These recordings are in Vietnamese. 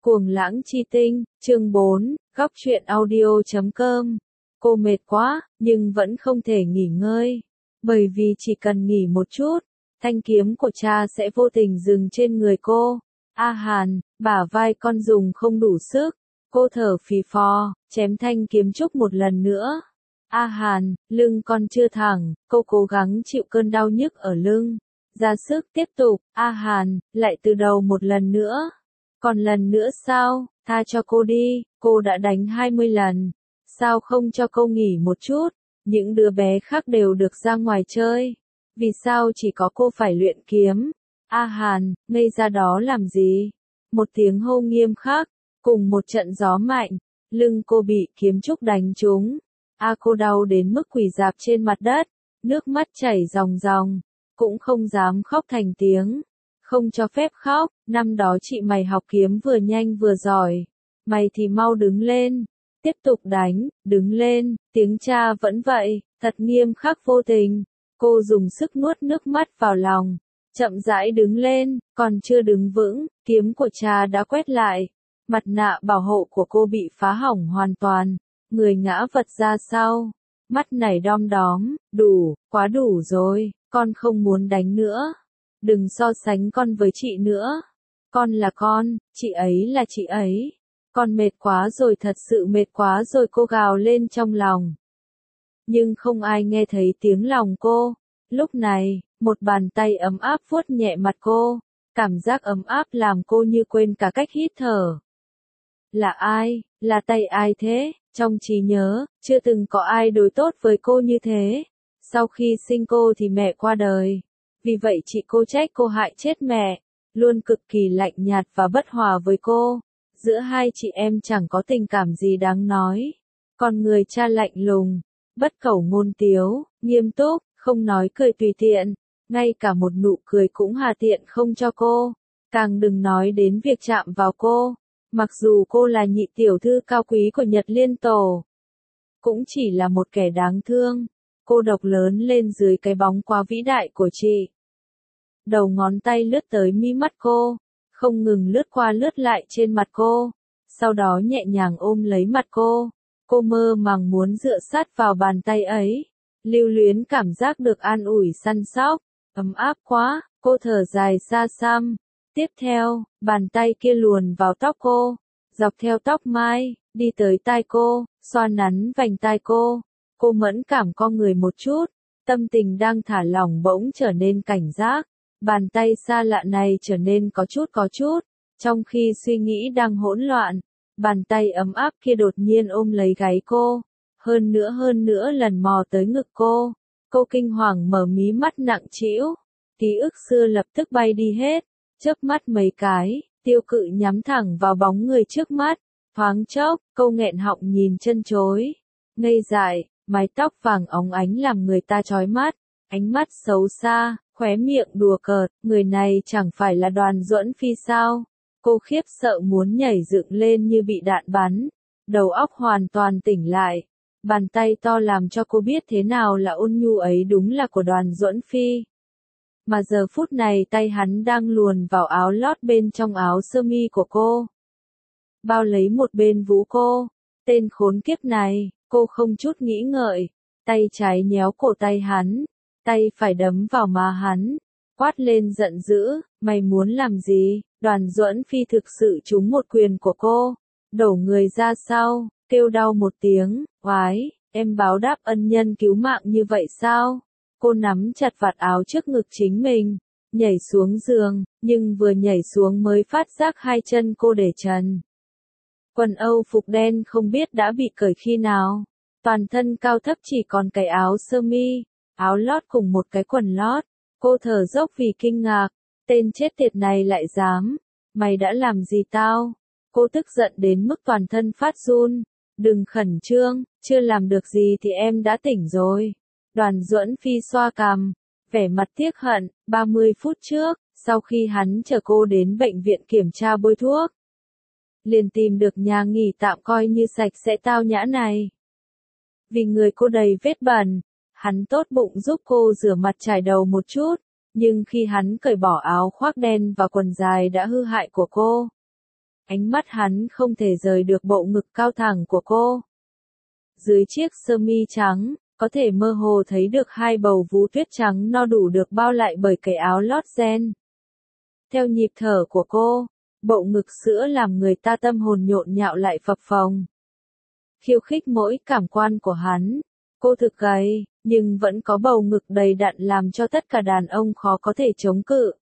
Cuồng lãng chi tinh, chương 4, góc truyện audio.com. Cô mệt quá, nhưng vẫn không thể nghỉ ngơi. Bởi vì chỉ cần nghỉ một chút, thanh kiếm của cha sẽ vô tình dừng trên người cô. A Hàn, bả vai con dùng không đủ sức. Cô thở phì phò, chém thanh kiếm trúc một lần nữa. A Hàn, lưng con chưa thẳng, cô cố gắng chịu cơn đau nhức ở lưng. Ra sức tiếp tục, A Hàn, lại từ đầu một lần nữa. Còn lần nữa sao, tha cho cô đi, cô đã đánh 20 lần. Sao không cho cô nghỉ một chút, những đứa bé khác đều được ra ngoài chơi. Vì sao chỉ có cô phải luyện kiếm? A Hàn, ngây ra đó làm gì? Một tiếng hô nghiêm khắc, cùng một trận gió mạnh, lưng cô bị kiếm trúc đánh trúng. Cô đau đến mức quỳ rạp trên mặt đất, nước mắt chảy ròng ròng, cũng không dám khóc thành tiếng. Không cho phép khóc, năm đó chị mày học kiếm vừa nhanh vừa giỏi. Mày thì mau đứng lên, tiếp tục đánh, đứng lên, tiếng cha vẫn vậy, thật nghiêm khắc vô tình. Cô dùng sức nuốt nước mắt vào lòng, chậm rãi đứng lên, còn chưa đứng vững, kiếm của cha đã quét lại. Mặt nạ bảo hộ của cô bị phá hỏng hoàn toàn, người ngã vật ra sau, mắt nảy đom đóm, đủ, quá đủ rồi, con không muốn đánh nữa. Đừng so sánh con với chị nữa. Con là con, chị ấy là chị ấy. Con mệt quá rồi, thật sự mệt quá rồi, cô gào lên trong lòng. Nhưng không ai nghe thấy tiếng lòng cô. Lúc này, một bàn tay ấm áp vuốt nhẹ mặt cô. Cảm giác ấm áp làm cô như quên cả cách hít thở. Là ai? Là tay ai thế? Trong trí nhớ, chưa từng có ai đối tốt với cô như thế. Sau khi sinh cô thì mẹ qua đời. Vì vậy chị cô trách cô hại chết mẹ, luôn cực kỳ lạnh nhạt và bất hòa với cô. Giữa hai chị em chẳng có tình cảm gì đáng nói. Còn người cha lạnh lùng, bất khẩu ngôn tiếu, nghiêm túc, không nói cười tùy tiện, ngay cả một nụ cười cũng hà tiện không cho cô. Càng đừng nói đến việc chạm vào cô. Mặc dù cô là nhị tiểu thư cao quý của Nhật Liên Tổ, cũng chỉ là một kẻ đáng thương. Cô độc lớn lên dưới cái bóng quá vĩ đại của chị. Đầu ngón tay lướt tới mi mắt cô, không ngừng lướt qua lướt lại trên mặt cô, sau đó nhẹ nhàng ôm lấy mặt cô. Cô mơ màng muốn dựa sát vào bàn tay ấy, lưu luyến cảm giác được an ủi săn sóc, ấm áp quá, cô thở dài xa xăm. Tiếp theo, bàn tay kia luồn vào tóc cô, dọc theo tóc mai, đi tới tai cô, xoa nắn vành tai cô. Cô mẫn cảm co người một chút, tâm tình đang thả lỏng bỗng trở nên cảnh giác. Bàn tay xa lạ này trở nên có chút, trong khi suy nghĩ đang hỗn loạn, bàn tay ấm áp kia đột nhiên ôm lấy gáy cô, hơn nữa lần mò tới ngực cô. Cô kinh hoàng mở mí mắt nặng trĩu, ký ức xưa lập tức bay đi hết, chớp mắt mấy cái, tiêu cự nhắm thẳng vào bóng người trước mắt, thoáng chốc, cô nghẹn họng nhìn chân chối, ngây dại, mái tóc vàng óng ánh làm người ta chói mắt, ánh mắt xấu xa. Khóe miệng đùa cợt, người này chẳng phải là Đoàn Duẫn Phi sao? Cô khiếp sợ muốn nhảy dựng lên như bị đạn bắn, đầu óc hoàn toàn tỉnh lại. Bàn tay to làm cho cô biết thế nào là ôn nhu ấy đúng là của Đoàn Duẫn Phi. Mà giờ phút này tay hắn đang luồn vào áo lót bên trong áo sơ mi của cô. Bao lấy một bên vú cô. Tên khốn kiếp này, cô không chút nghĩ ngợi, tay trái nhéo cổ tay hắn. Tay phải đấm vào má hắn, quát lên giận dữ, mày muốn làm gì? Đoàn Duẫn Phi thực sự trúng một quyền của cô, đổ người ra sau, kêu đau một tiếng, oái, em báo đáp ân nhân cứu mạng như vậy sao? Cô nắm chặt vạt áo trước ngực chính mình, nhảy xuống giường, nhưng vừa nhảy xuống mới phát giác hai chân cô để trần. Quần Âu phục đen không biết đã bị cởi khi nào, toàn thân cao thấp chỉ còn cái áo sơ mi. Áo lót cùng một cái quần lót, cô thở dốc vì kinh ngạc, tên chết tiệt này lại dám, mày đã làm gì tao? Cô tức giận đến mức toàn thân phát run, đừng khẩn trương, chưa làm được gì thì em đã tỉnh rồi. Đoàn Duẫn Phi xoa cằm, vẻ mặt tiếc hận. 30 phút trước, sau khi hắn chở cô đến bệnh viện kiểm tra bôi thuốc, liền tìm được nhà nghỉ tạm coi như sạch sẽ tao nhã này. Vì người cô đầy vết bẩn, hắn tốt bụng giúp cô rửa mặt chải đầu một chút, nhưng khi hắn cởi bỏ áo khoác đen và quần dài đã hư hại của cô, Ánh mắt hắn không thể rời được bộ ngực cao thẳng của cô. Dưới chiếc sơ mi trắng, có thể mơ hồ thấy được hai bầu vú tuyết trắng no đủ được bao lại bởi cái áo lót ren. Theo nhịp thở của cô, bộ ngực sữa làm người ta tâm hồn nhộn nhạo lại phập phồng. Khiêu khích mỗi cảm quan của hắn. Cô thực gầy, nhưng vẫn có bầu ngực đầy đặn làm cho tất cả đàn ông khó có thể chống cự.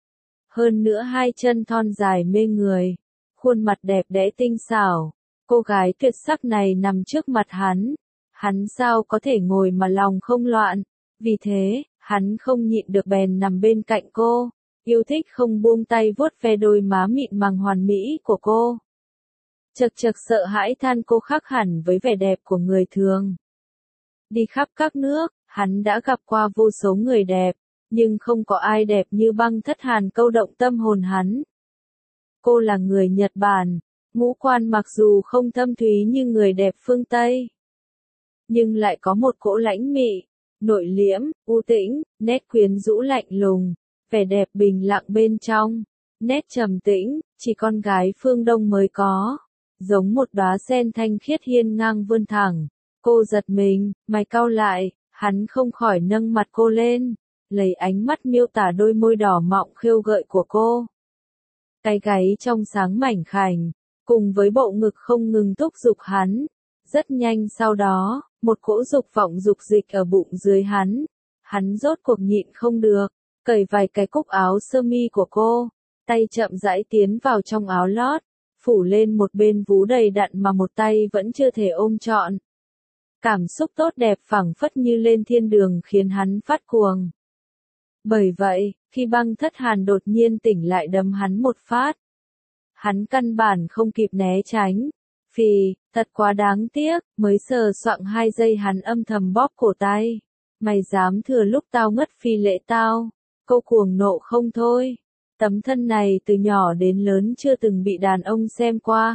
Hơn nữa hai chân thon dài mê người, khuôn mặt đẹp đẽ tinh xảo. Cô gái tuyệt sắc này nằm trước mặt hắn sao có thể ngồi mà lòng không loạn. Vì thế, hắn không nhịn được bèn nằm bên cạnh cô, yêu thích không buông tay vuốt ve đôi má mịn màng hoàn mỹ của cô. Chật chật sợ hãi than cô khác hẳn với vẻ đẹp của người thường. Đi khắp các nước, hắn đã gặp qua vô số người đẹp, nhưng không có ai đẹp như Băng Thất Hàn câu động tâm hồn hắn. Cô là người Nhật Bản, ngũ quan mặc dù không thâm thúy như người đẹp phương Tây, nhưng lại có một cỗ lãnh mị, nội liễm, u tĩnh, nét quyến rũ lạnh lùng, vẻ đẹp bình lặng bên trong, nét trầm tĩnh, chỉ con gái phương Đông mới có, giống một đóa sen thanh khiết hiên ngang vươn thẳng. Cô giật mình, mày cau lại, hắn không khỏi nâng mặt cô lên, lấy ánh mắt miêu tả đôi môi đỏ mọng khêu gợi của cô. Cái gáy trong sáng mảnh khảnh, cùng với bộ ngực không ngừng thúc giục hắn. Rất nhanh sau đó, một cỗ dục vọng dục dịch ở bụng dưới hắn rốt cuộc nhịn không được, cởi vài cái cúc áo sơ mi của cô, tay chậm rãi tiến vào trong áo lót, phủ lên một bên vú đầy đặn mà một tay vẫn chưa thể ôm trọn. Cảm xúc tốt đẹp phảng phất như lên thiên đường khiến hắn phát cuồng. Bởi vậy, khi Băng Thất Hàn đột nhiên tỉnh lại đấm hắn một phát, hắn căn bản không kịp né tránh. Phì, thật quá đáng tiếc, mới sờ soạng 2 giây hắn âm thầm bóp cổ tay. Mày dám thừa lúc tao ngất phi lễ tao. Cô cuồng nộ không thôi. Tấm thân này từ nhỏ đến lớn chưa từng bị đàn ông xem qua.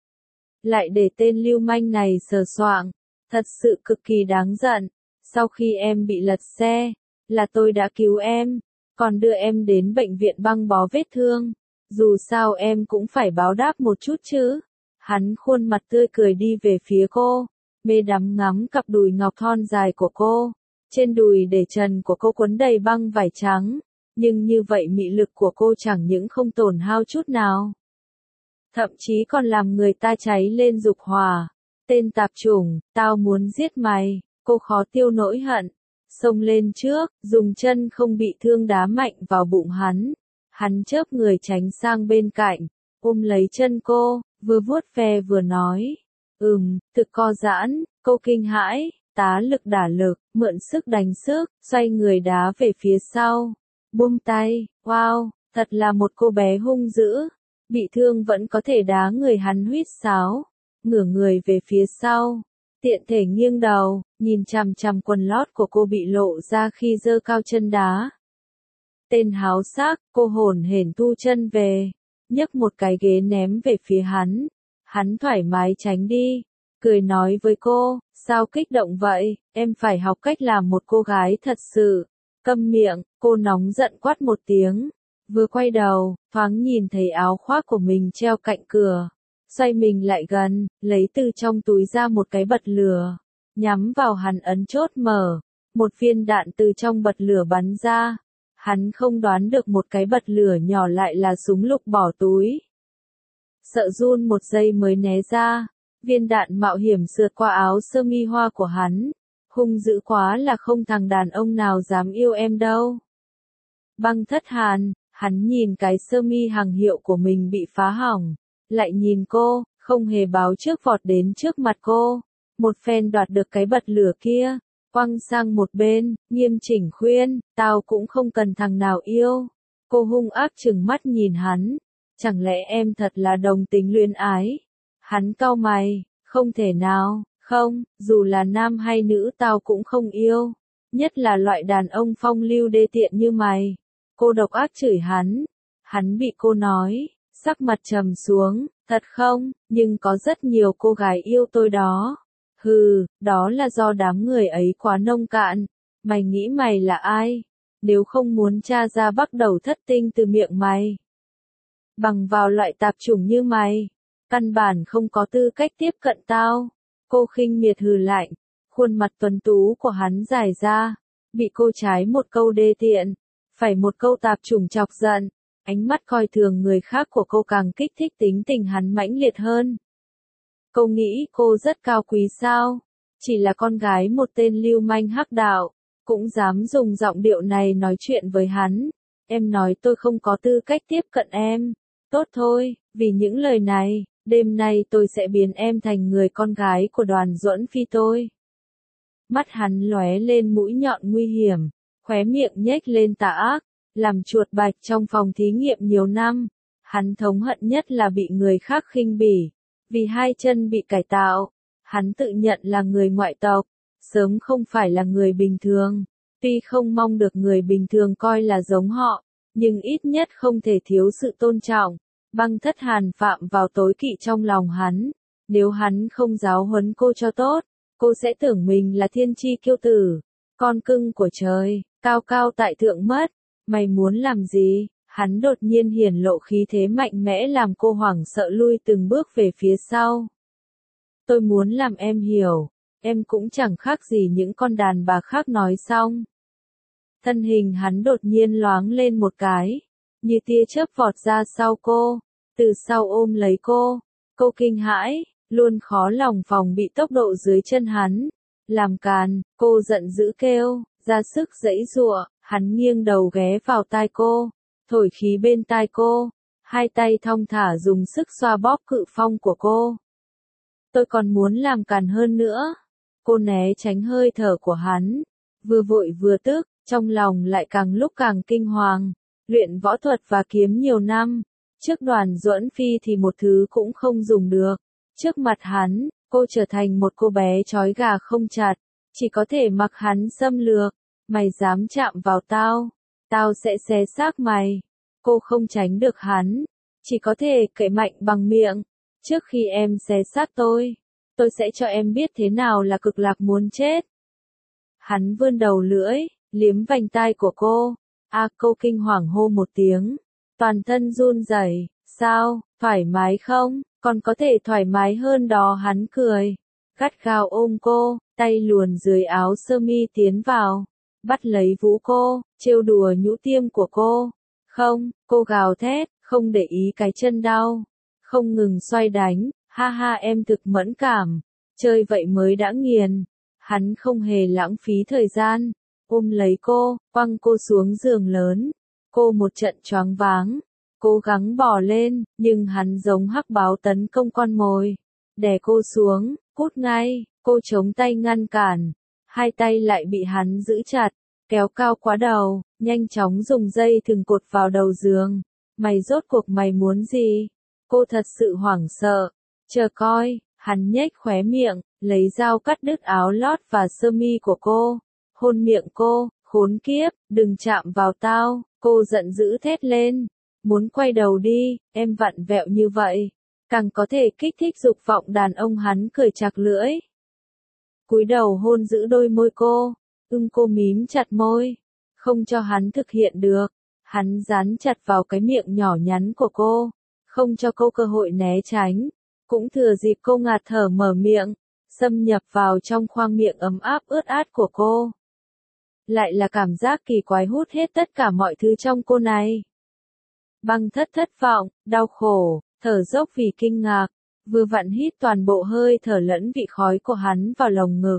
Lại để tên lưu manh này sờ soạng. Thật sự cực kỳ đáng giận. Sau khi em bị lật xe, là tôi đã cứu em, còn đưa em đến bệnh viện băng bó vết thương. Dù sao em cũng phải báo đáp một chút chứ. Hắn khuôn mặt tươi cười đi về phía cô, mê đắm ngắm cặp đùi ngọc thon dài của cô. Trên đùi để trần của cô quấn đầy băng vải trắng, nhưng như vậy mị lực của cô chẳng những không tổn hao chút nào. Thậm chí còn làm người ta cháy lên dục hỏa. Tên tạp chủng, tao muốn giết mày, cô khó tiêu nỗi hận. Xông lên trước, dùng chân không bị thương đá mạnh vào bụng hắn. Hắn chớp người tránh sang bên cạnh, ôm lấy chân cô, vừa vuốt ve vừa nói. Thực co giãn, cô kinh hãi, tá lực đả lực, mượn sức đánh sức, xoay người đá về phía sau. Buông tay, wow, thật là một cô bé hung dữ. Bị thương vẫn có thể đá người hắn huýt sáo. Ngửa người về phía sau, tiện thể nghiêng đầu, nhìn chằm chằm quần lót của cô bị lộ ra khi giơ cao chân đá. Tên háo sắc, cô hồn hển thu chân về, nhấc một cái ghế ném về phía hắn. Hắn thoải mái tránh đi, cười nói với cô, sao kích động vậy, em phải học cách làm một cô gái thật sự. Câm miệng, cô nóng giận quát một tiếng, vừa quay đầu, thoáng nhìn thấy áo khoác của mình treo cạnh cửa. Xoay mình lại gần, lấy từ trong túi ra một cái bật lửa, nhắm vào hắn ấn chốt mở, một viên đạn từ trong bật lửa bắn ra. Hắn không đoán được một cái bật lửa nhỏ lại là súng lục bỏ túi. Sợ run một giây mới né ra, viên đạn mạo hiểm sượt qua áo sơ mi hoa của hắn. Hung dữ quá là không thằng đàn ông nào dám yêu em đâu. Băng Thất Hàn, hắn nhìn cái sơ mi hàng hiệu của mình bị phá hỏng. Lại nhìn cô, không hề báo trước vọt đến trước mặt cô. Một phen đoạt được cái bật lửa kia, quăng sang một bên, nghiêm chỉnh khuyên, tao cũng không cần thằng nào yêu. Cô hung ác trừng mắt nhìn hắn, chẳng lẽ em thật là đồng tính luyến ái? Hắn cau mày, không thể nào, không, dù là nam hay nữ tao cũng không yêu. Nhất là loại đàn ông phong lưu đê tiện như mày. Cô độc ác chửi hắn bị cô nói. Sắc mặt trầm xuống, thật không, nhưng có rất nhiều cô gái yêu tôi đó. Hừ, đó là do đám người ấy quá nông cạn. Mày nghĩ mày là ai? Nếu không muốn tra ra bắt đầu thất tinh từ miệng mày. Bằng vào loại tạp chủng như mày, căn bản không có tư cách tiếp cận tao. Cô khinh miệt hừ lạnh, khuôn mặt tuấn tú của hắn dài ra, bị cô trái một câu đê tiện, phải một câu tạp chủng chọc giận, ánh mắt coi thường người khác của cô càng kích thích tính tình hắn mãnh liệt hơn. Cô nghĩ cô rất cao quý sao? Chỉ là con gái một tên lưu manh hắc đạo, cũng dám dùng giọng điệu này nói chuyện với hắn. Em nói tôi không có tư cách tiếp cận em. Tốt thôi, vì những lời này, đêm nay tôi sẽ biến em thành người con gái của Đoàn Duẫn Phi tôi. Mắt hắn lóe lên mũi nhọn nguy hiểm, khóe miệng nhếch lên tà ác, làm chuột bạch trong phòng thí nghiệm nhiều năm. Hắn thống hận nhất là bị người khác khinh bỉ, vì hai chân bị cải tạo. Hắn tự nhận là người ngoại tộc, sớm không phải là người bình thường. Tuy không mong được người bình thường coi là giống họ, nhưng ít nhất không thể thiếu sự tôn trọng. Băng Thất Hàn phạm vào tối kỵ trong lòng hắn. Nếu hắn không giáo huấn cô cho tốt, cô sẽ tưởng mình là thiên chi kiêu tử, con cưng của trời, cao cao tại thượng mất. Mày muốn làm gì? Hắn đột nhiên hiển lộ khí thế mạnh mẽ làm cô hoảng sợ lui từng bước về phía sau. Tôi muốn làm em hiểu, em cũng chẳng khác gì những con đàn bà khác nói xong. Thân hình hắn đột nhiên loáng lên một cái, như tia chớp vọt ra sau cô, từ sau ôm lấy cô. Cô kinh hãi, luôn khó lòng phòng bị tốc độ dưới chân hắn. Làm càn, cô giận dữ kêu, ra sức giãy giụa, hắn nghiêng đầu ghé vào tai cô, thổi khí bên tai cô, hai tay thong thả dùng sức xoa bóp cự phong của cô. Tôi còn muốn làm càn hơn nữa. Cô né tránh hơi thở của hắn, vừa vội vừa tức, trong lòng lại càng lúc càng kinh hoàng. Luyện võ thuật và kiếm nhiều năm, trước Đoàn Duẫn Phi thì một thứ cũng không dùng được. Trước mặt hắn, cô trở thành một cô bé trói gà không chặt, chỉ có thể mặc hắn xâm lược. Mày dám chạm vào tao, tao sẽ xé xác mày. Cô không tránh được hắn, chỉ có thể cậy mạnh bằng miệng. Trước khi em xé xác tôi sẽ cho em biết thế nào là cực lạc muốn chết. Hắn vươn đầu lưỡi, liếm vành tai của cô. Cô kinh hoàng hô một tiếng, toàn thân run rẩy. Sao, thoải mái không? Còn có thể thoải mái hơn đó. Hắn cười, gắt gao ôm cô, tay luồn dưới áo sơ mi tiến vào, bắt lấy vú cô, trêu đùa nhũ tiêm của cô. Không, cô gào thét, không để ý cái chân đau, không ngừng xoay đánh. Ha ha, em thực mẫn cảm, chơi vậy mới đã nghiền. Hắn không hề lãng phí thời gian, ôm lấy cô, quăng cô xuống giường lớn. Cô một trận choáng váng, cố gắng bò lên, nhưng hắn giống hắc báo tấn công con mồi, đè cô xuống, cút ngay. Cô chống tay ngăn cản, hai tay lại bị hắn giữ chặt, kéo cao quá đầu, nhanh chóng dùng dây thừng cột vào đầu giường. Mày rốt cuộc mày muốn gì? Cô thật sự hoảng sợ. Chờ coi, hắn nhếch khóe miệng, lấy dao cắt đứt áo lót và sơ mi của cô, hôn miệng cô. Khốn kiếp, đừng chạm vào tao. Cô giận dữ thét lên, muốn quay đầu đi. Em vặn vẹo như vậy, càng có thể kích thích dục vọng đàn ông. Hắn cười chạc lưỡi, cúi đầu hôn giữ đôi môi cô. Cô mím chặt môi, không cho hắn thực hiện được. Hắn dán chặt vào cái miệng nhỏ nhắn của cô, không cho cô cơ hội né tránh. Cũng thừa dịp cô ngạt thở mở miệng, xâm nhập vào trong khoang miệng ấm áp ướt át của cô. Lại là cảm giác kỳ quái hút hết tất cả mọi thứ trong cô này. Băng Thất thất vọng, đau khổ, thở dốc vì kinh ngạc, vừa vặn hít toàn bộ hơi thở lẫn vị khói của hắn vào lồng ngực.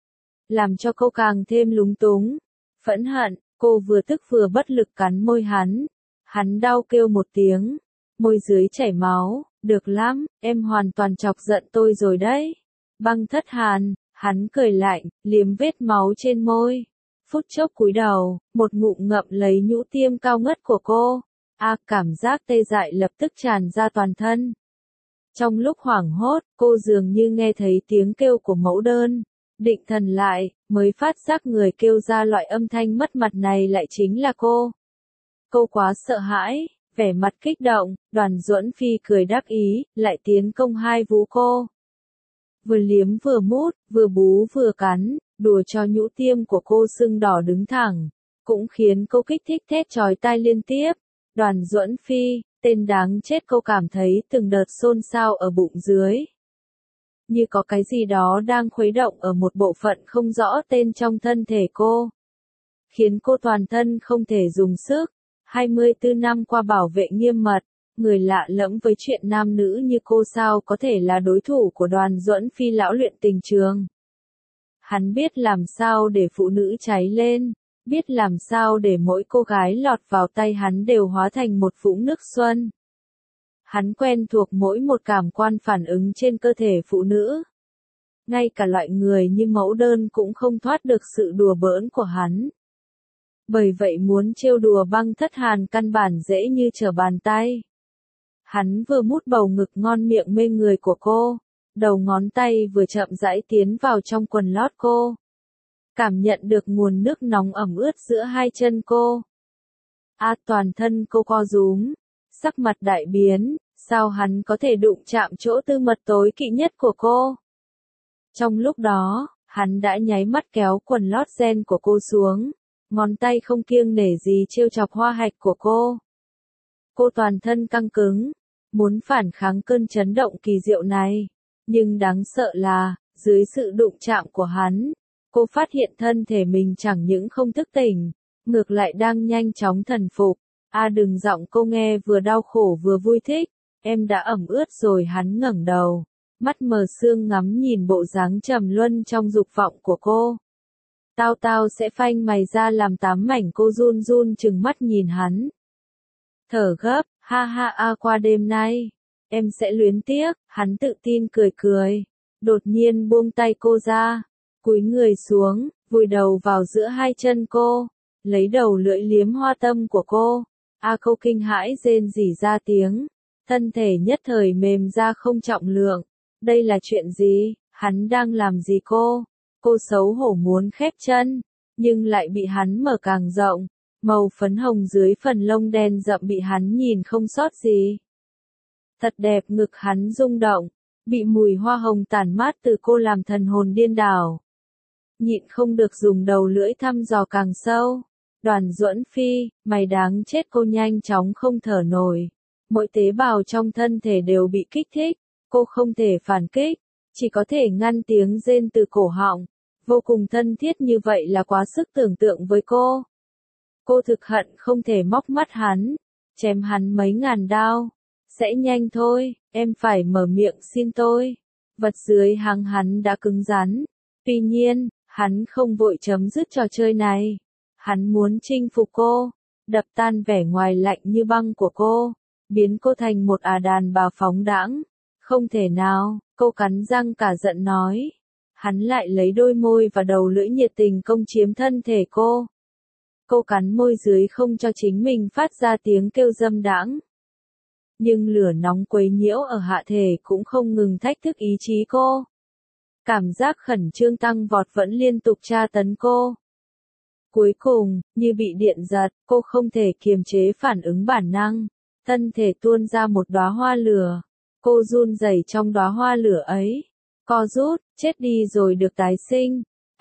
Làm cho cô càng thêm lúng túng, phẫn hận, cô vừa tức vừa bất lực cắn môi hắn. Hắn đau kêu một tiếng, môi dưới chảy máu. Được lắm, em hoàn toàn chọc giận tôi rồi đấy. Băng Thất Hàn, hắn cười lạnh, liếm vết máu trên môi. Phút chốc cúi đầu, một ngụm ngậm lấy nhũ tiêm cao ngất của cô. Cảm giác tê dại lập tức tràn ra toàn thân. Trong lúc hoảng hốt, cô dường như nghe thấy tiếng kêu của mẫu đơn. Định thần lại, mới phát giác người kêu ra loại âm thanh mất mặt này lại chính là cô. Cô quá sợ hãi, vẻ mặt kích động. Đoàn Duẫn Phi cười đắc ý, lại tiến công hai vú cô. Vừa liếm vừa mút, vừa bú vừa cắn, đùa cho nhũ tiêm của cô sưng đỏ đứng thẳng, cũng khiến cô kích thích thét chói tai liên tiếp. Đoàn Duẫn Phi, tên đáng chết, cô cảm thấy từng đợt xôn xao ở bụng dưới. Như có cái gì đó đang khuấy động ở một bộ phận không rõ tên trong thân thể cô. Khiến cô toàn thân không thể dùng sức. 24 năm qua bảo vệ nghiêm mật, người lạ lẫm với chuyện nam nữ như cô sao có thể là đối thủ của Đoàn Duẫn Phi lão luyện tình trường. Hắn biết làm sao để phụ nữ cháy lên, biết làm sao để mỗi cô gái lọt vào tay hắn đều hóa thành một vũng nước xuân. Hắn quen thuộc mỗi một cảm quan phản ứng trên cơ thể phụ nữ. Ngay cả loại người như mẫu đơn cũng không thoát được sự đùa bỡn của hắn. Bởi vậy muốn trêu đùa Băng Thất Hàn căn bản dễ như trở bàn tay. Hắn vừa mút bầu ngực ngon miệng mê người của cô, đầu ngón tay vừa chậm rãi tiến vào trong quần lót cô. Cảm nhận được nguồn nước nóng ẩm ướt giữa hai chân cô. Toàn thân cô co rúm, sắc mặt đại biến, sao hắn có thể đụng chạm chỗ tư mật tối kỵ nhất của cô. Trong lúc đó, hắn đã nháy mắt kéo quần lót ren của cô xuống, ngón tay không kiêng nể gì trêu chọc hoa hạch của cô. Cô toàn thân căng cứng, muốn phản kháng cơn chấn động kỳ diệu này, nhưng đáng sợ là, dưới sự đụng chạm của hắn, cô phát hiện thân thể mình chẳng những không thức tỉnh, ngược lại đang nhanh chóng thần phục. Đừng, giọng cô nghe vừa đau khổ vừa vui thích, em đã ẩm ướt rồi. Hắn ngẩng đầu, mắt mờ sương ngắm nhìn bộ dáng trầm luân trong dục vọng của cô. Tao sẽ phanh mày ra làm 8 mảnh. Cô run run trừng mắt nhìn hắn. Thở gấp, ha, qua đêm nay, em sẽ luyến tiếc. Hắn tự tin cười cười, đột nhiên buông tay cô ra, cúi người xuống, vùi đầu vào giữa hai chân cô, lấy đầu lưỡi liếm hoa tâm của cô. Cô kinh hãi rên rỉ ra tiếng, thân thể nhất thời mềm ra không trọng lượng. Đây là chuyện gì? Hắn đang làm gì cô? Cô xấu hổ muốn khép chân, nhưng lại bị hắn mở càng rộng, màu phấn hồng dưới phần lông đen rậm bị hắn nhìn không sót gì. Thật đẹp. Ngực hắn rung động, bị mùi hoa hồng tản mát từ cô làm thần hồn điên đảo. Nhịn không được dùng đầu lưỡi thăm dò càng sâu. Đoàn Duẫn Phi, mày đáng chết. Cô nhanh chóng không thở nổi. Mỗi tế bào trong thân thể đều bị kích thích. Cô không thể phản kích, chỉ có thể ngăn tiếng rên từ cổ họng. Vô cùng thân thiết như vậy là quá sức tưởng tượng với cô. Cô thực hận không thể móc mắt hắn, chém hắn mấy ngàn đao. Sẽ nhanh thôi, em phải mở miệng xin tôi. Vật dưới háng hắn đã cứng rắn. Tuy nhiên, hắn không vội chấm dứt trò chơi này. Hắn muốn chinh phục cô, đập tan vẻ ngoài lạnh như băng của cô, biến cô thành một đàn bà phóng đãng. Không thể nào, cô cắn răng cả giận nói. Hắn lại lấy đôi môi và đầu lưỡi nhiệt tình công chiếm thân thể cô. Cô cắn môi dưới không cho chính mình phát ra tiếng kêu dâm đãng. Nhưng lửa nóng quấy nhiễu ở hạ thể cũng không ngừng thách thức ý chí cô. Cảm giác khẩn trương tăng vọt vẫn liên tục tra tấn cô. Cuối cùng, như bị điện giật, cô không thể kiềm chế phản ứng bản năng. Thân thể tuôn ra một đóa hoa lửa. Cô run rẩy trong đóa hoa lửa ấy. Co rút, chết đi rồi được tái sinh.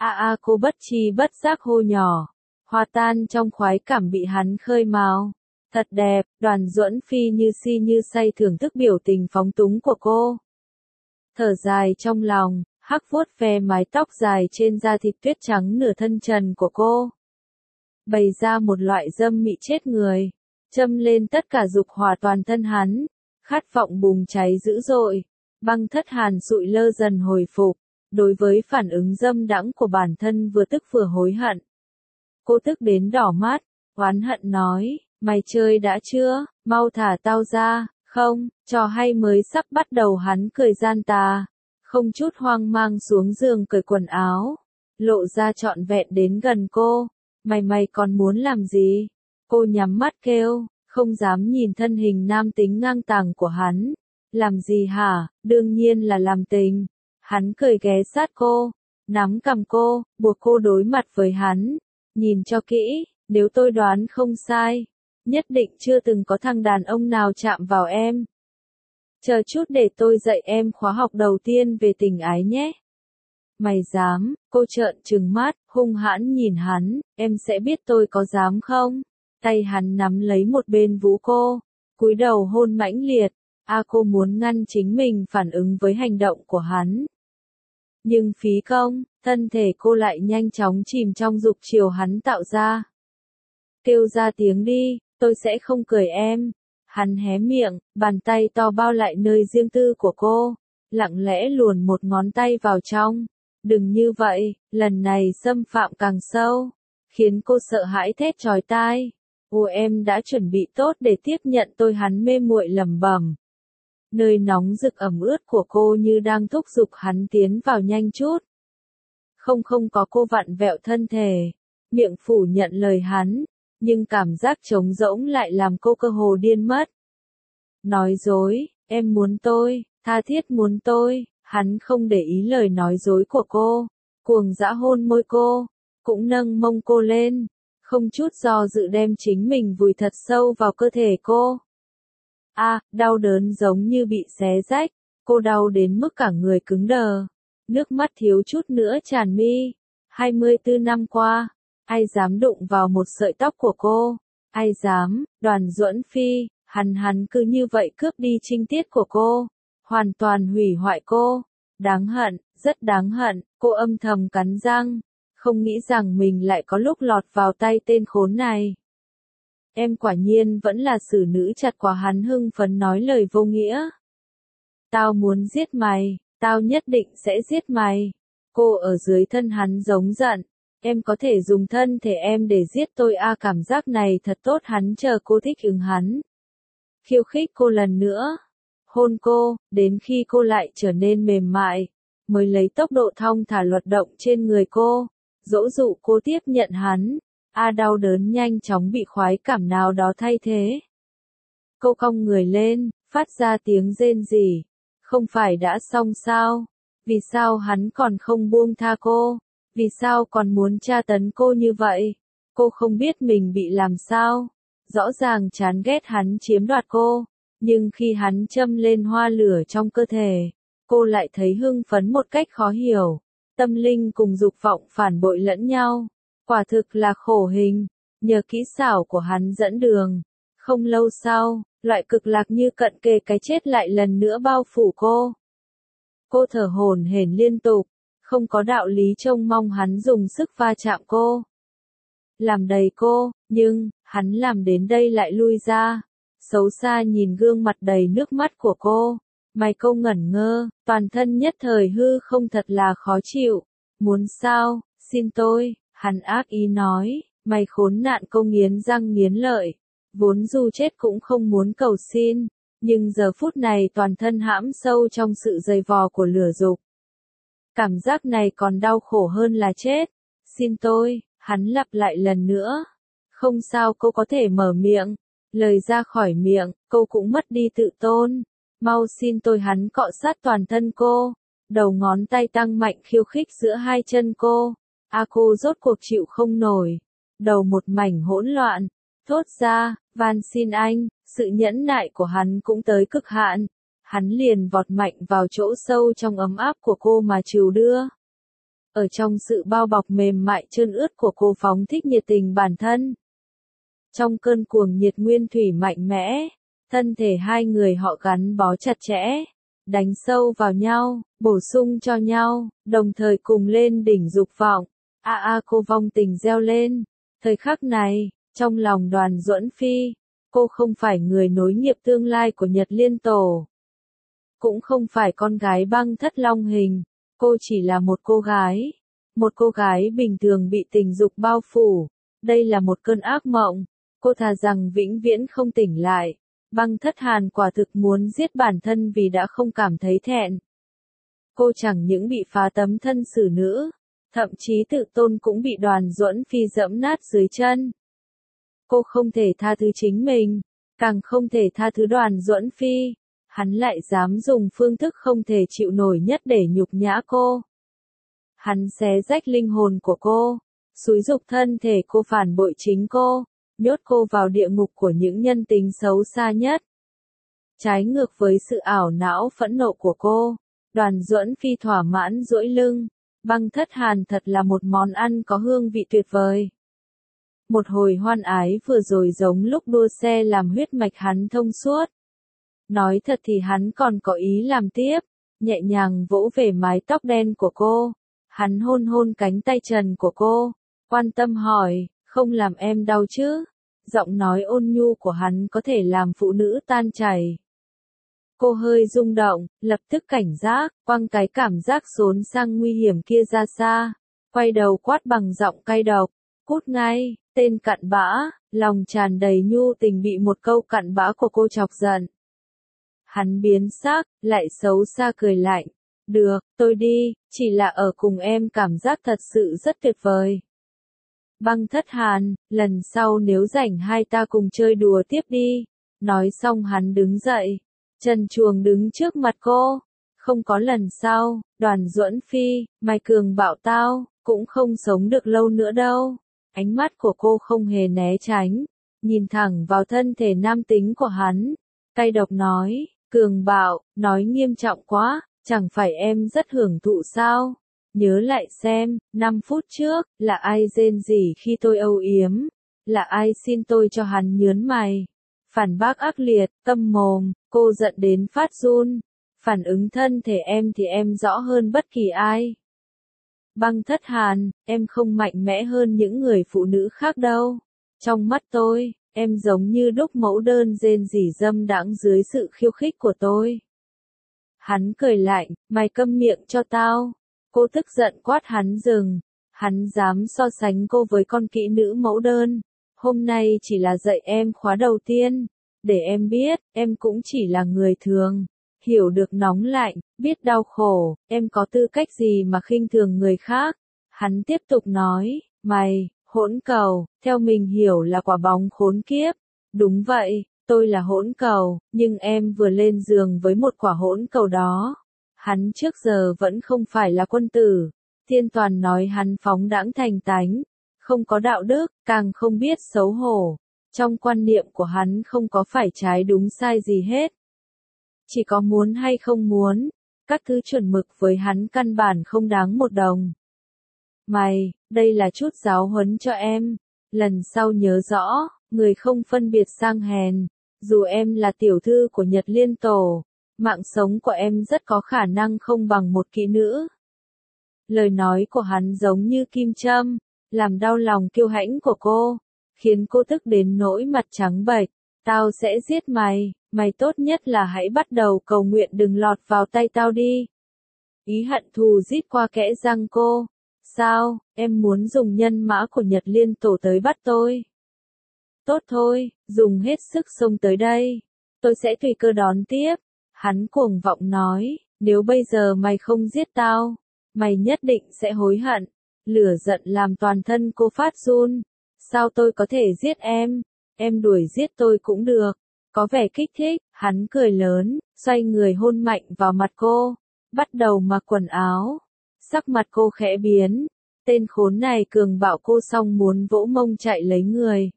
Cô bất tri bất giác hô nhỏ. Hoa tan trong khoái cảm bị hắn khơi mào. Thật đẹp. Đoàn Duẫn Phi như si như say thưởng thức biểu tình phóng túng của cô. Thở dài trong lòng, hắc vuốt ve mái tóc dài trên da thịt tuyết trắng nửa thân trần của cô. Bày ra một loại dâm mị chết người. Châm lên tất cả dục hỏa toàn thân hắn. Khát vọng bùng cháy dữ dội. Băng Thất Hàn sụi lơ dần hồi phục. Đối với phản ứng dâm đãng của bản thân vừa tức vừa hối hận. Cô tức đến đỏ mắt, oán hận nói, mày chơi đã chưa, mau thả tao ra, không, trò hay mới sắp bắt đầu. Hắn cười gian tà, không chút hoang mang xuống giường cởi quần áo, lộ ra trọn vẹn đến gần cô. Mày còn muốn làm gì? Cô nhắm mắt kêu, không dám nhìn thân hình nam tính ngang tàng của hắn. Làm gì hả? Đương nhiên là làm tình. Hắn cười ghé sát cô, nắm cằm cô, buộc cô đối mặt với hắn. Nhìn cho kỹ, nếu tôi đoán không sai, nhất định chưa từng có thằng đàn ông nào chạm vào em. Chờ chút để tôi dạy em khóa học đầu tiên về tình ái nhé. Mày dám? Cô trợn trừng mắt, hung hãn nhìn hắn, em sẽ biết tôi có dám không? Tay hắn nắm lấy một bên vú cô, cúi đầu hôn mãnh liệt. Cô muốn ngăn chính mình phản ứng với hành động của hắn. Nhưng phí công, thân thể cô lại nhanh chóng chìm trong dục chiều hắn tạo ra. Kêu ra tiếng đi, tôi sẽ không cười em. Hắn hé miệng, bàn tay to bao lại nơi riêng tư của cô, lặng lẽ luồn một ngón tay vào trong. Đừng như vậy, lần này xâm phạm càng sâu, khiến cô sợ hãi thét chói tai. Em đã chuẩn bị tốt để tiếp nhận tôi, hắn mê muội lẩm bẩm. Nơi nóng rực ẩm ướt của cô như đang thúc giục hắn tiến vào nhanh chút. Không có cô vặn vẹo thân thể, miệng phủ nhận lời hắn, nhưng cảm giác trống rỗng lại làm cô cơ hồ điên mất. Nói dối, em muốn tôi, tha thiết muốn tôi, hắn không để ý lời nói dối của cô, cuồng dã hôn môi cô, cũng nâng mông cô lên, không chút do dự đem chính mình vùi thật sâu vào cơ thể cô. Đau đớn giống như bị xé rách, cô đau đến mức cả người cứng đờ, nước mắt thiếu chút nữa tràn mi. 24 năm qua, ai dám đụng vào một sợi tóc của cô, ai dám, Đoàn Duẫn Phi, hắn cứ như vậy cướp đi trinh tiết của cô, hoàn toàn hủy hoại cô. Đáng hận, rất đáng hận, cô âm thầm cắn răng, không nghĩ rằng mình lại có lúc lọt vào tay tên khốn này. Em quả nhiên vẫn là xử nữ chặt quá, hắn hưng phấn nói lời vô nghĩa. Tao muốn giết mày, tao nhất định sẽ giết mày. Cô ở dưới thân hắn giống giận, em có thể dùng thân thể em để giết tôi cảm giác này thật tốt. Hắn chờ cô thích ứng hắn. Khiêu khích cô lần nữa, hôn cô, đến khi cô lại trở nên mềm mại, mới lấy tốc độ thong thả luật động trên người cô, dỗ dụ cô tiếp nhận hắn. Đau đớn nhanh chóng bị khoái cảm nào đó thay thế. Cô cong người lên, phát ra tiếng rên rỉ. Không phải đã xong sao? Vì sao hắn còn không buông tha cô? Vì sao còn muốn tra tấn cô như vậy? Cô không biết mình bị làm sao. Rõ ràng chán ghét hắn chiếm đoạt cô, nhưng khi hắn châm lên hoa lửa trong cơ thể, cô lại thấy hưng phấn một cách khó hiểu. Tâm linh cùng dục vọng phản bội lẫn nhau. Quả thực là khổ hình, nhờ kỹ xảo của hắn dẫn đường. Không lâu sau, loại cực lạc như cận kề cái chết lại lần nữa bao phủ cô. Cô thở hổn hển liên tục, không có đạo lý trông mong hắn dùng sức va chạm cô. Làm đầy cô, nhưng, hắn làm đến đây lại lui ra. Xấu xa nhìn gương mặt đầy nước mắt của cô. Mày cô ngẩn ngơ, toàn thân nhất thời hư không, thật là khó chịu. Muốn sao, xin tôi. Hắn ác ý nói, mày khốn nạn. Cô nghiến răng nghiến lợi, vốn dù chết cũng không muốn cầu xin, nhưng giờ phút này toàn thân hãm sâu trong sự dày vò của lửa dục. Cảm giác này còn đau khổ hơn là chết. Xin tôi, hắn lặp lại lần nữa. Không sao, cô có thể mở miệng. Lời ra khỏi miệng, cô cũng mất đi tự tôn. Mau xin tôi, hắn cọ sát toàn thân cô. Đầu ngón tay tăng mạnh khiêu khích giữa hai chân cô. Cô rốt cuộc chịu không nổi, đầu một mảnh hỗn loạn, thốt ra, van xin anh. Sự nhẫn nại của hắn cũng tới cực hạn, hắn liền vọt mạnh vào chỗ sâu trong ấm áp của cô mà trừu đưa. Ở trong sự bao bọc mềm mại trơn ướt của cô phóng thích nhiệt tình bản thân. Trong cơn cuồng nhiệt nguyên thủy mạnh mẽ, thân thể hai người họ gắn bó chặt chẽ, đánh sâu vào nhau, bổ sung cho nhau, đồng thời cùng lên đỉnh dục vọng. Cô vong tình reo lên. Thời khắc này, trong lòng Đoàn Duẫn Phi, cô không phải người nối nghiệp tương lai của Nhật Liên Tổ. Cũng không phải con gái băng thất long hình. Cô chỉ là một cô gái. Một cô gái bình thường bị tình dục bao phủ. Đây là một cơn ác mộng. Cô thà rằng vĩnh viễn không tỉnh lại. Băng thất hàn quả thực muốn giết bản thân vì đã không cảm thấy thẹn. Cô chẳng những bị phá tấm thân xử nữ, thậm chí tự tôn cũng bị Đoàn Duẫn Phi dẫm nát dưới chân. Cô không thể tha thứ chính mình, càng không thể tha thứ Đoàn Duẫn Phi. Hắn lại dám dùng phương thức không thể chịu nổi nhất để nhục nhã cô. Hắn xé rách linh hồn của cô, xúi giục thân thể cô phản bội chính cô, nhốt cô vào địa ngục của những nhân tính xấu xa nhất. Trái ngược với sự ảo não phẫn nộ của cô, Đoàn Duẫn Phi thỏa mãn duỗi lưng. Băng thất hàn thật là một món ăn có hương vị tuyệt vời. Một hồi hoan ái vừa rồi giống lúc đua xe làm huyết mạch hắn thông suốt. Nói thật thì hắn còn có ý làm tiếp, nhẹ nhàng vỗ về mái tóc đen của cô. Hắn hôn hôn cánh tay trần của cô, quan tâm hỏi, không làm em đau chứ? Giọng nói ôn nhu của hắn có thể làm phụ nữ tan chảy. Cô hơi rung động, lập tức cảnh giác, quăng cái cảm giác xốn sang nguy hiểm kia ra xa. Quay đầu quát bằng giọng cay độc, cút ngay, tên cặn bã, lòng tràn đầy nhu tình bị một câu cặn bã của cô chọc giận. Hắn biến sắc, lại xấu xa cười lạnh. Được, tôi đi, chỉ là ở cùng em cảm giác thật sự rất tuyệt vời. Băng Thất Hàn, lần sau nếu rảnh hai ta cùng chơi đùa tiếp đi. Nói xong hắn đứng dậy. Trần Chuồng đứng trước mặt cô. Không có lần sau, Đoàn Duẫn Phi, mày cường bạo tao, cũng không sống được lâu nữa đâu. Ánh mắt của cô không hề né tránh, nhìn thẳng vào thân thể nam tính của hắn. Cay độc nói, cường bạo, nói nghiêm trọng quá, chẳng phải em rất hưởng thụ sao? Nhớ lại xem, 5 phút trước, là ai rên rỉ khi tôi âu yếm? Là ai xin tôi cho hắn nhớn mày? Phản bác ác liệt, câm mồm, cô giận đến phát run. Phản ứng thân thể em thì em rõ hơn bất kỳ ai. Băng Thất Hàn, em không mạnh mẽ hơn những người phụ nữ khác đâu. Trong mắt tôi, em giống như đúc mẫu đơn rên rỉ dâm đãng dưới sự khiêu khích của tôi. Hắn cười lạnh, mày câm miệng cho tao. Cô tức giận quát hắn dừng. Hắn dám so sánh cô với con kỹ nữ mẫu đơn. Hôm nay chỉ là dạy em khóa đầu tiên. Để em biết, em cũng chỉ là người thường. Hiểu được nóng lạnh, biết đau khổ, em có tư cách gì mà khinh thường người khác. Hắn tiếp tục nói, mày, hỗn cầu, theo mình hiểu là quả bóng khốn kiếp. Đúng vậy, tôi là hỗn cầu, nhưng em vừa lên giường với một quả hỗn cầu đó. Hắn trước giờ vẫn không phải là quân tử. Thiên Toàn nói hắn phóng đãng thành tánh, không có đạo đức, càng không biết xấu hổ. Trong quan niệm của hắn không có phải trái đúng sai gì hết. Chỉ có muốn hay không muốn, các thứ chuẩn mực với hắn căn bản không đáng một đồng. Mày, đây là chút giáo huấn cho em. Lần sau nhớ rõ, người không phân biệt sang hèn. Dù em là tiểu thư của Nhật Liên Tổ, mạng sống của em rất có khả năng không bằng một kỹ nữ. Lời nói của hắn giống như kim châm, làm đau lòng kiêu hãnh của cô, khiến cô tức đến nỗi mặt trắng bệch. Tao sẽ giết mày, mày tốt nhất là hãy bắt đầu cầu nguyện đừng lọt vào tay tao đi. Ý hận thù rít qua kẽ răng cô. Sao, em muốn dùng nhân mã của Nhật Liên Tổ tới bắt tôi? Tốt thôi, dùng hết sức xông tới đây. Tôi sẽ tùy cơ đón tiếp. Hắn cuồng vọng nói, nếu bây giờ mày không giết tao, mày nhất định sẽ hối hận. Lửa giận làm toàn thân cô phát run. Sao tôi có thể giết em đuổi giết tôi cũng được. Có vẻ kích thích, hắn cười lớn, xoay người hôn mạnh vào mặt cô, bắt đầu mặc quần áo. Sắc mặt cô khẽ biến, tên khốn này cường bạo cô xong muốn vỗ mông chạy lấy người.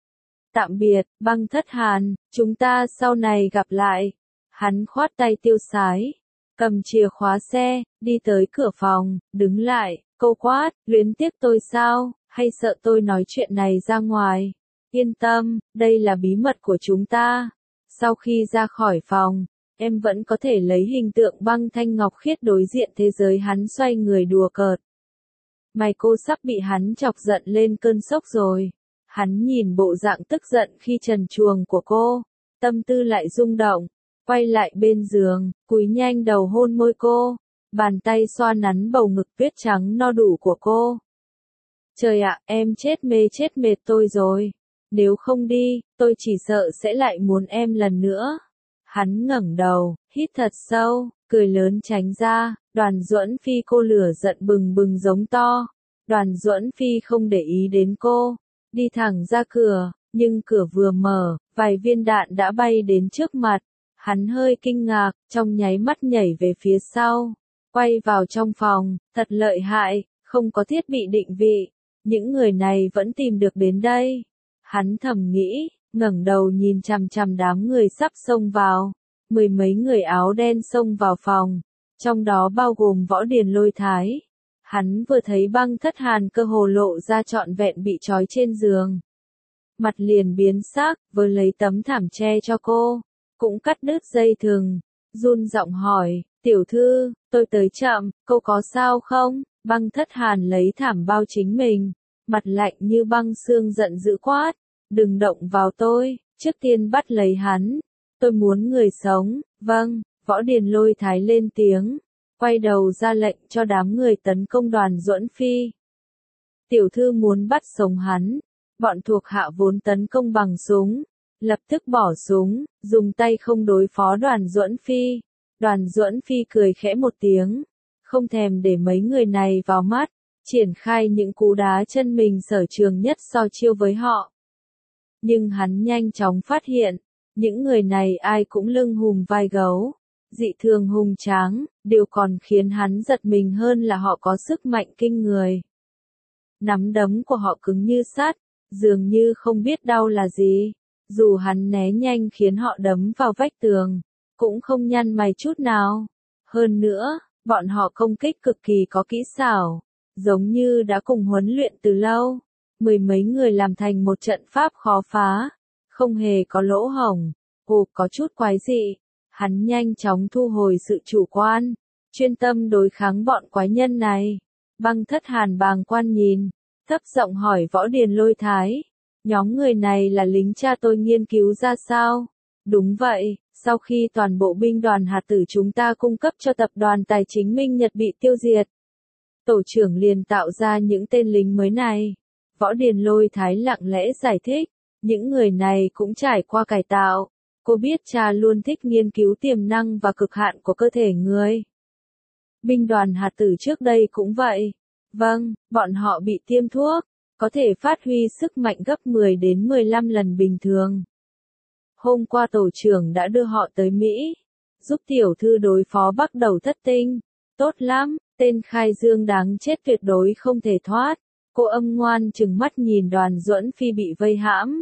Tạm biệt, Băng Thất Hàn, chúng ta sau này gặp lại. Hắn khoát tay tiêu sái, cầm chìa khóa xe, đi tới cửa phòng, đứng lại, cô quát, luyến tiếc tôi sao, hay sợ tôi nói chuyện này ra ngoài? Yên tâm, đây là bí mật của chúng ta. Sau khi ra khỏi phòng, em vẫn có thể lấy hình tượng Băng Thanh Ngọc Khiết đối diện thế giới. Hắn xoay người đùa cợt. Mày cô sắp bị hắn chọc giận lên cơn sốc rồi. Hắn nhìn bộ dạng tức giận khi trần truồng của cô, tâm tư lại rung động, quay lại bên giường, cúi nhanh đầu hôn môi cô, bàn tay xoa nắn bầu ngực tuyết trắng no đủ của cô. Trời ạ, em chết mệt tôi rồi. Nếu không đi, tôi chỉ sợ sẽ lại muốn em lần nữa. Hắn ngẩng đầu, hít thật sâu, cười lớn tránh ra. Đoàn Duẫn Phi, cô lửa giận bừng bừng giống to. Đoàn Duẫn Phi không để ý đến cô, đi thẳng ra cửa, nhưng cửa vừa mở, vài viên đạn đã bay đến trước mặt. Hắn hơi kinh ngạc, trong nháy mắt nhảy về phía sau, quay vào trong phòng, thật lợi hại, không có thiết bị định vị, những người này vẫn tìm được đến đây. Hắn thầm nghĩ, ngẩng đầu nhìn chằm chằm đám người sắp xông vào, 10 mấy người áo đen xông vào phòng, trong đó bao gồm Võ Điền Lôi Thái. Hắn vừa thấy băng thất hàn cơ hồ lộ ra trọn vẹn bị trói trên giường. Mặt liền biến sắc, vừa lấy tấm thảm che cho cô, cũng cắt đứt dây thừng, run giọng hỏi, tiểu thư, tôi tới chậm, cô có sao không? Băng thất hàn lấy thảm bao chính mình, mặt lạnh như băng xương giận dữ quát, đừng động vào tôi, trước tiên bắt lấy hắn, tôi muốn người sống, vâng, Võ Điền Lôi Thái lên tiếng, quay đầu ra lệnh cho đám người tấn công Đoàn Duẫn Phi. Tiểu thư muốn bắt sống hắn, bọn thuộc hạ vốn tấn công bằng súng, lập tức bỏ súng, dùng tay không đối phó Đoàn Duẫn Phi. Đoàn Duẫn Phi cười khẽ một tiếng, không thèm để mấy người này vào mắt, triển khai những cú đá chân mình sở trường nhất so chiêu với họ. Nhưng hắn nhanh chóng phát hiện, những người này ai cũng lưng hùm vai gấu, dị thường hùng tráng, điều còn khiến hắn giật mình hơn là họ có sức mạnh kinh người. Nắm đấm của họ cứng như sắt, dường như không biết đau là gì, dù hắn né nhanh khiến họ đấm vào vách tường, cũng không nhăn mày chút nào. Hơn nữa, bọn họ công kích cực kỳ có kỹ xảo, giống như đã cùng huấn luyện từ lâu. Mười mấy người làm thành một trận pháp khó phá, không hề có lỗ hổng, có chút quái dị. Hắn nhanh chóng thu hồi sự chủ quan, chuyên tâm đối kháng bọn quái nhân này. Băng thất hàn bàng quan nhìn, thấp giọng hỏi Võ Điền Lôi Thái, nhóm người này là lính cha tôi nghiên cứu ra sao? Đúng vậy, sau khi toàn bộ binh đoàn hạt tử chúng ta cung cấp cho tập đoàn tài chính Minh Nhật bị tiêu diệt, tổ trưởng liền tạo ra những tên lính mới này. Võ Điền Lôi Thái lặng lẽ giải thích, những người này cũng trải qua cải tạo. Cô biết cha luôn thích nghiên cứu tiềm năng và cực hạn của cơ thể người. Binh đoàn hạt tử trước đây cũng vậy. Vâng, bọn họ bị tiêm thuốc, có thể phát huy sức mạnh gấp 10 đến 15 lần bình thường. Hôm qua tổ trưởng đã đưa họ tới Mỹ, giúp tiểu thư đối phó Bắc Đầu Thất Tinh. Tốt lắm, tên khai dương đáng chết tuyệt đối không thể thoát. Cô âm ngoan trừng mắt nhìn Đoàn Duẫn Phi bị vây hãm.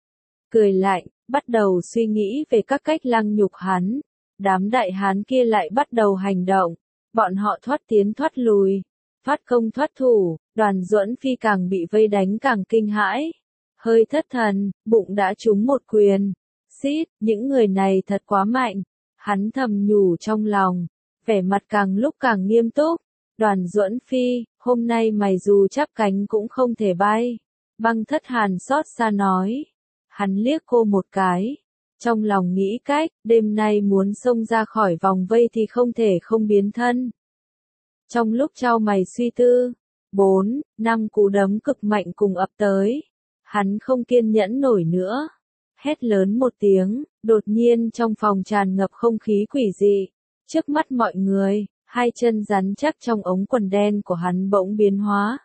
Cười lạnh, bắt đầu suy nghĩ về các cách lăng nhục hắn. Đám đại hán kia lại bắt đầu hành động. Bọn họ thoát tiến thoát lùi, thoát công thoát thủ. Đoàn Duẫn Phi càng bị vây đánh càng kinh hãi. Hơi thất thần, bụng đã trúng một quyền. Xít, những người này thật quá mạnh. Hắn thầm nhủ trong lòng, vẻ mặt càng lúc càng nghiêm túc. Đoàn Duẫn Phi, hôm nay mày dù chắp cánh cũng không thể bay. Băng thất hàn xót xa nói. Hắn liếc cô một cái. Trong lòng nghĩ cách, đêm nay muốn xông ra khỏi vòng vây thì không thể không biến thân. Trong lúc chau mày suy tư, 4, 5 cú đấm cực mạnh cùng ập tới. Hắn không kiên nhẫn nổi nữa. Hét lớn một tiếng, đột nhiên trong phòng tràn ngập không khí quỷ dị. Trước mắt mọi người, hai chân rắn chắc trong ống quần đen của hắn bỗng biến hóa.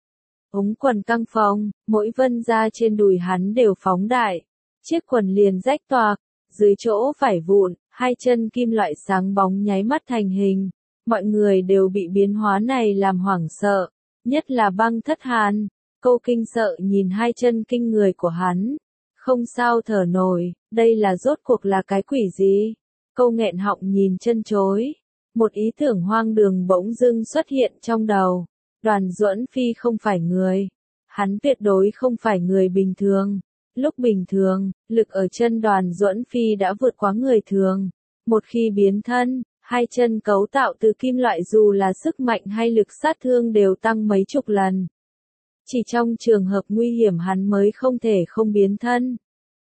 Ống quần căng phồng, mỗi vân da trên đùi hắn đều phóng đại. Chiếc quần liền rách toạc, dưới chỗ vải vụn, hai chân kim loại sáng bóng nháy mắt thành hình. Mọi người đều bị biến hóa này làm hoảng sợ, nhất là băng thất hàn. Cô kinh sợ nhìn hai chân kinh người của hắn. Không sao thở nổi, đây là rốt cuộc là cái quỷ gì? Câu nghẹn họng nhìn chân chối. Một ý tưởng hoang đường bỗng dưng xuất hiện trong đầu. Đoàn Duẫn Phi không phải người. Hắn tuyệt đối không phải người bình thường. Lúc bình thường, lực ở chân Đoàn Duẫn Phi đã vượt quá người thường. Một khi biến thân, hai chân cấu tạo từ kim loại dù là sức mạnh hay lực sát thương đều tăng mấy chục lần. Chỉ trong trường hợp nguy hiểm hắn mới không thể không biến thân.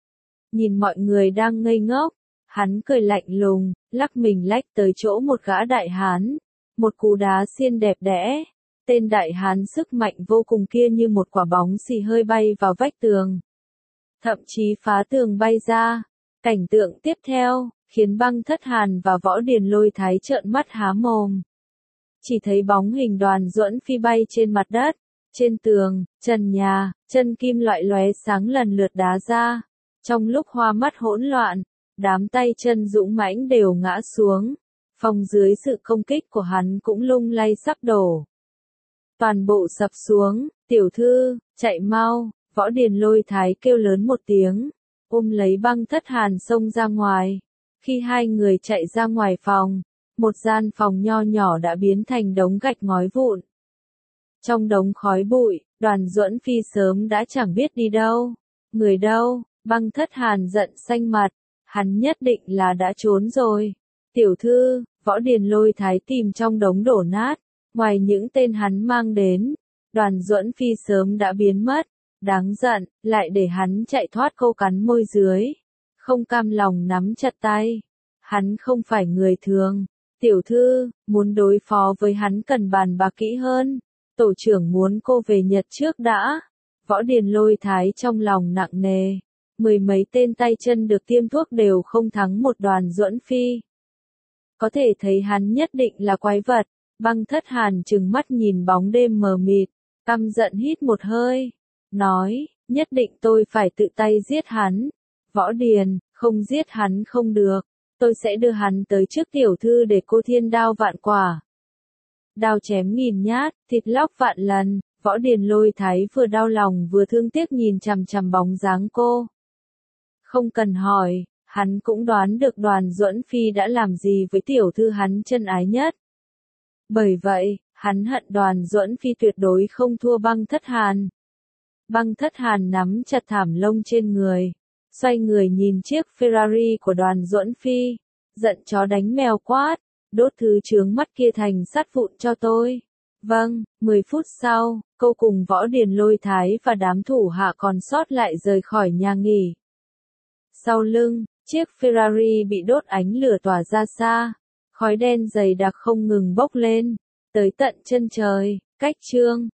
Nhìn mọi người đang ngây ngốc, hắn cười lạnh lùng, lắc mình lách tới chỗ một gã đại hán. Một cú đá xiên đẹp đẽ. Tên đại hán sức mạnh vô cùng kia như một quả bóng xì hơi bay vào vách tường. Thậm chí phá tường bay ra. Cảnh tượng tiếp theo, khiến băng thất hàn và Võ Điền Lôi Thái trợn mắt há mồm. Chỉ thấy bóng hình Đoàn Duẫn Phi bay trên mặt đất, trên tường, trần nhà, chân kim loại lóe sáng lần lượt đá ra. Trong lúc hoa mắt hỗn loạn, đám tay chân dũng mãnh đều ngã xuống. Phòng dưới sự công kích của hắn cũng lung lay sắp đổ. Toàn bộ sập xuống, tiểu thư, chạy mau, Võ Điền Lôi Thái kêu lớn một tiếng, ôm lấy băng thất hàn xông ra ngoài. Khi hai người chạy ra ngoài phòng, một gian phòng nho nhỏ đã biến thành đống gạch ngói vụn. Trong đống khói bụi, Đoàn Duẫn Phi sớm đã chẳng biết đi đâu. Người đâu? Băng Thất Hàn giận xanh mặt. Hắn nhất định là đã trốn rồi. Tiểu thư, Võ Điền Lôi Thái tìm trong đống đổ nát. Ngoài những tên hắn mang đến, Đoàn Duẫn Phi sớm đã biến mất. Đáng giận, lại để hắn chạy thoát câu cắn môi dưới. Không cam lòng nắm chặt tay. Hắn không phải người thường. Tiểu thư, muốn đối phó với hắn cần bàn bạc kỹ hơn. Tổ trưởng muốn cô về Nhật trước đã. Võ Điền Lôi Thái trong lòng nặng nề. Mười mấy tên tay chân được tiêm thuốc đều không thắng một Đoàn Duẫn Phi. Có thể thấy hắn nhất định là quái vật. Băng Thất Hàn trừng mắt nhìn bóng đêm mờ mịt, căm giận hít một hơi, nói, nhất định tôi phải tự tay giết hắn. Võ Điền, không giết hắn không được, tôi sẽ đưa hắn tới trước tiểu thư để cô thiên đao vạn quả. Đao chém nghìn nhát, thịt lóc vạn lần, Võ Điền Lôi Thái vừa đau lòng vừa thương tiếc nhìn chằm chằm bóng dáng cô. Không cần hỏi, hắn cũng đoán được Đoàn Duẫn Phi đã làm gì với tiểu thư hắn chân ái nhất. Bởi vậy, hắn hận Đoàn Duẫn Phi tuyệt đối không thua Băng Thất Hàn. Băng Thất Hàn nắm chặt thảm lông trên người, xoay người nhìn chiếc Ferrari của Đoàn Duẫn Phi, giận chó đánh mèo quát, đốt thứ chướng mắt kia thành sắt vụn cho tôi. Vâng, 10 phút sau, cô cùng Võ Điền Lôi Thái và đám thủ hạ còn sót lại rời khỏi nhà nghỉ. Sau lưng, chiếc Ferrari bị đốt ánh lửa tỏa ra xa, khói đen dày đặc không ngừng bốc lên, tới tận chân trời. Cách chương